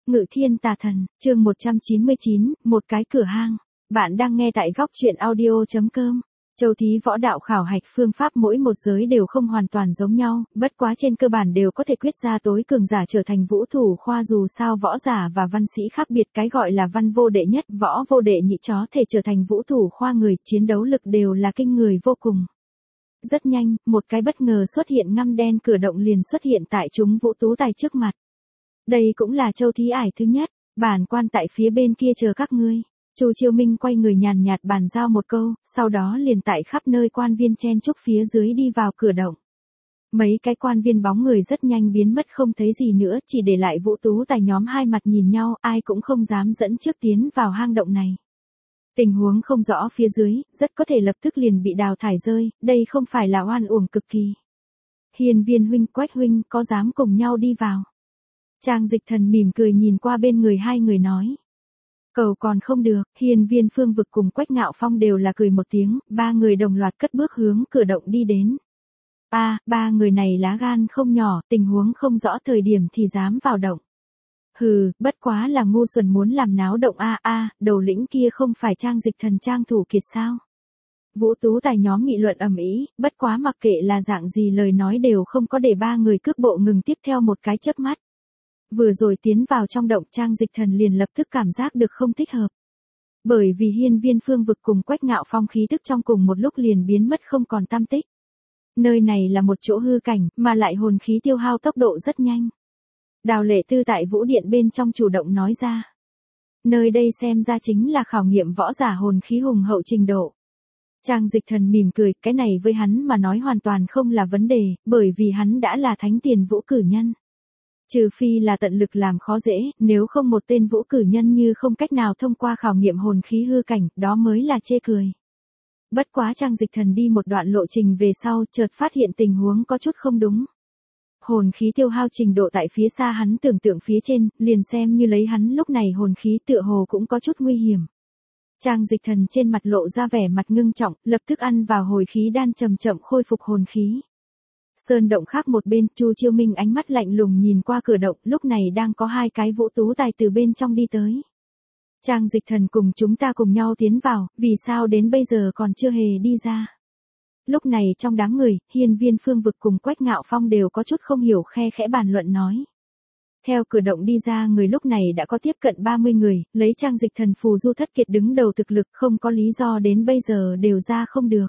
Ngự thiên tà thần, chương 199, một cái cửa hang. Bạn đang nghe tại góc truyện audio.com. Châu thí võ đạo khảo hạch phương pháp mỗi một giới đều không hoàn toàn giống nhau, bất quá trên cơ bản đều có thể quyết ra tối cường giả trở thành vũ thủ khoa, dù sao võ giả và văn sĩ khác biệt, cái gọi là văn vô đệ nhất, võ vô đệ nhị, chó thể trở thành vũ thủ khoa người, chiến đấu lực đều là kinh người vô cùng. Rất nhanh, một cái bất ngờ xuất hiện ngăm đen cửa động liền xuất hiện tại chúng Vũ Tú Tài trước mặt. Đây cũng là châu thí ải thứ nhất, bản quan tại phía bên kia chờ các ngươi. Chu Chiêu Minh quay người nhàn nhạt bàn giao một câu, sau đó liền tại khắp nơi quan viên chen chúc phía dưới đi vào cửa động. Mấy cái quan viên bóng người rất nhanh biến mất không thấy gì nữa, chỉ để lại Vũ Tú Tài nhóm hai mặt nhìn nhau, ai cũng không dám dẫn trước tiến vào hang động này. Tình huống không rõ phía dưới, rất có thể lập tức liền bị đào thải rơi, đây không phải là oan uổng cực kỳ. Hiên Viên huynh, Quách huynh, có dám cùng nhau đi vào? Trang Dịch Thần mỉm cười nhìn qua bên người hai người nói. Cầu còn không được, Hiên Viên Phương Vực cùng Quách Ngạo Phong đều là cười một tiếng, ba người đồng loạt cất bước hướng cửa động đi đến. Ba người này lá gan không nhỏ, tình huống không rõ thời điểm thì dám vào động. Hừ, bất quá là ngu xuẩn muốn làm náo động đầu lĩnh kia không phải Trang Dịch Thần Trang Thủ Kiệt sao? Vũ Tú Tài nhóm nghị luận ầm ĩ, bất quá mặc kệ là dạng gì lời nói đều không có để ba người cước bộ ngừng tiếp theo một cái chớp mắt. Vừa rồi tiến vào trong động, Trang Dịch Thần liền lập tức cảm giác được không thích hợp. Bởi vì Hiên Viên Phương Vực cùng Quách Ngạo Phong khí tức trong cùng một lúc liền biến mất không còn tăm tích. Nơi này là một chỗ hư cảnh, mà lại hồn khí tiêu hao tốc độ rất nhanh. Đào Lệ Tư tại Vũ Điện bên trong chủ động nói ra. Nơi đây xem ra chính là khảo nghiệm võ giả hồn khí hùng hậu trình độ. Trang Dịch Thần mỉm cười, cái này với hắn mà nói hoàn toàn không là vấn đề, bởi vì hắn đã là thánh tiền vũ cử nhân. Trừ phi là tận lực làm khó dễ, nếu không một tên vũ cử nhân như không cách nào thông qua khảo nghiệm hồn khí hư cảnh, đó mới là chê cười. Bất quá Trang Dịch Thần đi một đoạn lộ trình về sau, chợt phát hiện tình huống có chút không đúng. Hồn khí tiêu hao trình độ tại phía xa hắn tưởng tượng phía trên, liền xem như lấy hắn lúc này hồn khí tựa hồ cũng có chút nguy hiểm. Trang Dịch Thần trên mặt lộ ra vẻ mặt ngưng trọng, lập tức ăn vào hồi khí đan chậm chậm khôi phục hồn khí. Sơn động khác một bên, Chu Chiêu Minh ánh mắt lạnh lùng nhìn qua cửa động, lúc này đang có hai cái Vũ Tú Tài từ bên trong đi tới. Trang Dịch Thần cùng chúng ta cùng nhau tiến vào, vì sao đến bây giờ còn chưa hề đi ra? Lúc này trong đám người, Hiên Viên Phương Vực cùng Quách Ngạo Phong đều có chút không hiểu, khe khẽ bàn luận nói. Theo cửa động đi ra người lúc này đã có tiếp cận 30 người, lấy Trang Dịch Thần Phù Du Thất Kiệt đứng đầu thực lực, không có lý do đến bây giờ đều ra không được.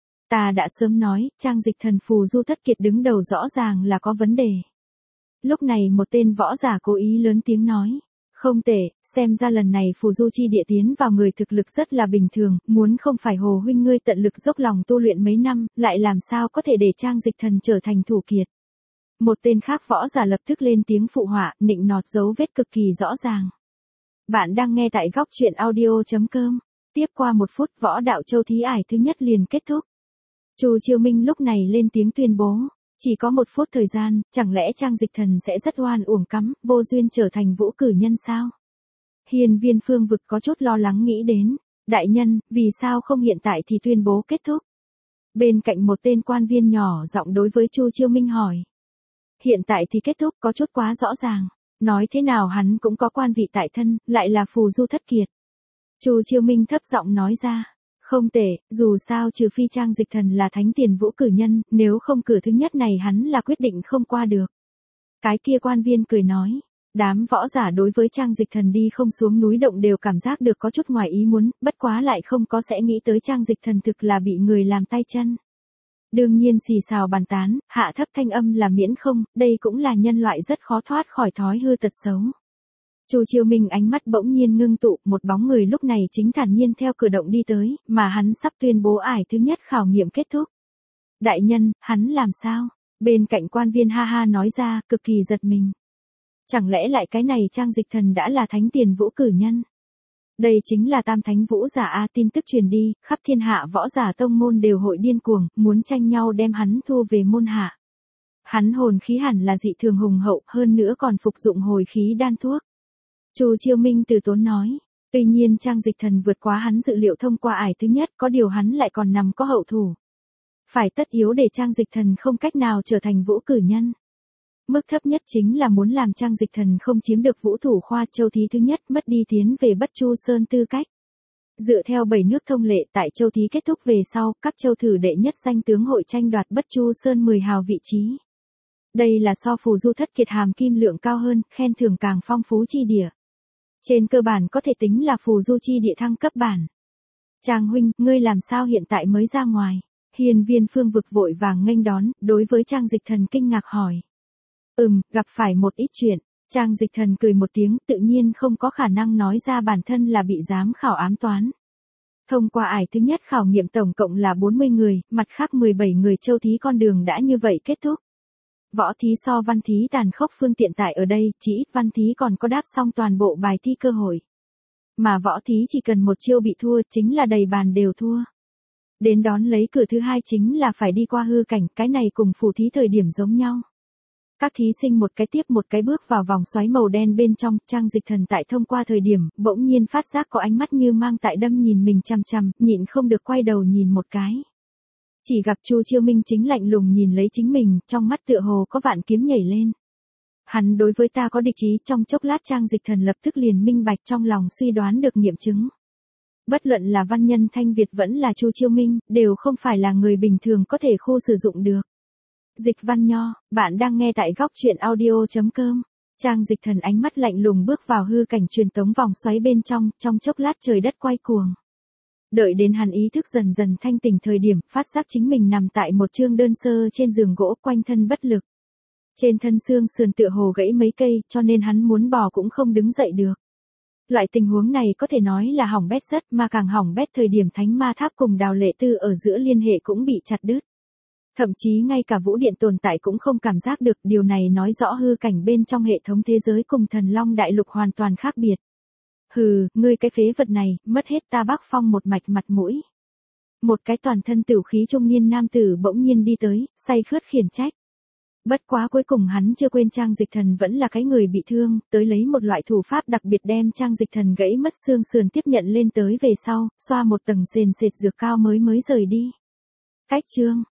Ta đã sớm nói, Trang Dịch Thần Phù Du Thất Kiệt đứng đầu rõ ràng là có vấn đề. Lúc này một tên võ giả cố ý lớn tiếng nói. Không tệ, xem ra lần này Phù Du chi địa tiến vào người thực lực rất là bình thường, muốn không phải Hồ huynh ngươi tận lực dốc lòng tu luyện mấy năm, lại làm sao có thể để Trang Dịch Thần trở thành thủ kiệt. Một tên khác võ giả lập tức lên tiếng phụ họa, nịnh nọt dấu vết cực kỳ rõ ràng. Bạn đang nghe tại góc truyện audio.com. Tiếp qua 1 phút, võ đạo châu thí ải thứ nhất liền kết thúc. Chu Chiêu Minh lúc này lên tiếng tuyên bố, chỉ có 1 phút thời gian, chẳng lẽ Trang Dịch Thần sẽ rất oan uổng cắm, vô duyên trở thành vũ cử nhân sao? Hiên Viên Phương Vực có chút lo lắng nghĩ đến, đại nhân, vì sao không hiện tại thì tuyên bố kết thúc? Bên cạnh một tên quan viên nhỏ giọng đối với Chu Chiêu Minh hỏi. Hiện tại thì kết thúc có chút quá rõ ràng, nói thế nào hắn cũng có quan vị tại thân, lại là Phù Du Thất Kiệt. Chu Chiêu Minh thấp giọng nói ra. Không tệ, dù sao trừ phi Trang Dịch Thần là thánh tiền vũ cử nhân, nếu không cửa thứ nhất này hắn là quyết định không qua được. Cái kia quan viên cười nói, đám võ giả đối với Trang Dịch Thần đi không xuống núi động đều cảm giác được có chút ngoài ý muốn, bất quá lại không có sẽ nghĩ tới Trang Dịch Thần thực là bị người làm tay chân. Đương nhiên xì xào bàn tán, hạ thấp thanh âm là miễn không, đây cũng là nhân loại rất khó thoát khỏi thói hư tật xấu. Chu Chiêu Minh ánh mắt bỗng nhiên ngưng tụ, một bóng người lúc này chính thản nhiên theo cửa động đi tới, mà hắn sắp tuyên bố ải thứ nhất khảo nghiệm kết thúc. Đại nhân, hắn làm sao? Bên cạnh quan viên ha ha nói ra, cực kỳ giật mình. Chẳng lẽ lại cái này Trang Dịch Thần đã là thánh tiền vũ cử nhân? Đây chính là tam thánh vũ giả tin tức truyền đi, khắp thiên hạ võ giả tông môn đều hội điên cuồng, muốn tranh nhau đem hắn thu về môn hạ. Hắn hồn khí hẳn là dị thường hùng hậu, hơn nữa còn phục dụng hồi khí đan thuốc. Chu Chiêu Minh từ tốn nói, tuy nhiên Trang Dịch Thần vượt quá hắn dự liệu thông qua ải thứ nhất, có điều hắn lại còn nằm có hậu thủ. Phải tất yếu để Trang Dịch Thần không cách nào trở thành vũ cử nhân. Mức thấp nhất chính là muốn làm Trang Dịch Thần không chiếm được Vũ Thủ Khoa Châu Thí thứ nhất, mất đi tiến về Bất Chu Sơn tư cách. Dựa theo 7 nước thông lệ tại Châu Thí kết thúc về sau, các châu thử đệ nhất danh tướng hội tranh đoạt Bất Chu Sơn 10 hào vị trí. Đây là so phù du thất kiệt hàm kim lượng cao hơn, khen thưởng càng phong phú chi địa. Trên cơ bản có thể tính là phù du chi địa thăng cấp bản. Trang huynh, ngươi làm sao hiện tại mới ra ngoài? Hiên Viên Phương Vực vội vàng nghênh đón, đối với Trang Dịch Thần kinh ngạc hỏi. Gặp phải một ít chuyện. Trang Dịch Thần cười một tiếng, tự nhiên không có khả năng nói ra bản thân là bị giám khảo ám toán. Thông qua ải thứ nhất khảo nghiệm tổng cộng là 40 người, mặt khác 17 người châu thí con đường đã như vậy kết thúc. Võ thí so văn thí tàn khốc phương tiện tại ở đây, chỉ ít văn thí còn có đáp xong toàn bộ bài thi cơ hội. Mà võ thí chỉ cần một chiêu bị thua chính là đầy bàn đều thua. Đến đón lấy cửa thứ hai chính là phải đi qua hư cảnh, cái này cùng phù thí thời điểm giống nhau. Các thí sinh một cái tiếp một cái bước vào vòng xoáy màu đen bên trong, Trang Dịch Thần tại thông qua thời điểm, bỗng nhiên phát giác có ánh mắt như mang tại đâm nhìn mình chằm chằm, nhịn không được quay đầu nhìn một cái. Chỉ gặp Chu Chiêu Minh chính lạnh lùng nhìn lấy chính mình, trong mắt tựa hồ có vạn kiếm nhảy lên. Hắn đối với ta có địch ý, trong chốc lát Trang Dịch Thần lập tức liền minh bạch trong lòng suy đoán được nghiệm chứng. Bất luận là văn nhân Thanh Việt vẫn là Chu Chiêu Minh, đều không phải là người bình thường có thể khu sử dụng được. Dịch Văn Nho, bạn đang nghe tại góc truyện audio.com. Trang Dịch Thần ánh mắt lạnh lùng bước vào hư cảnh truyền tống vòng xoáy bên trong chốc lát trời đất quay cuồng. Đợi đến hắn ý thức dần dần thanh tỉnh thời điểm, phát giác chính mình nằm tại một chương đơn sơ trên giường gỗ, quanh thân bất lực. Trên thân xương sườn tựa hồ gãy mấy cây, cho nên hắn muốn bò cũng không đứng dậy được. Loại tình huống này có thể nói là hỏng bét rất, mà càng hỏng bét thời điểm Thánh Ma Tháp cùng Đào Lệ Tư ở giữa liên hệ cũng bị chặt đứt. Thậm chí ngay cả Vũ Điện tồn tại cũng không cảm giác được, điều này nói rõ hư cảnh bên trong hệ thống thế giới cùng Thần Long Đại Lục hoàn toàn khác biệt. Hừ, ngươi cái phế vật này, mất hết ta Bắc Phong một mạch mặt mũi. Một cái toàn thân tửu khí trung niên nam tử bỗng nhiên đi tới, say khướt khiển trách. Bất quá cuối cùng hắn chưa quên Trang Dịch Thần vẫn là cái người bị thương, tới lấy một loại thủ pháp đặc biệt đem Trang Dịch Thần gãy mất xương sườn tiếp nhận lên tới về sau, xoa một tầng sền sệt dược cao mới rời đi. Cách chương.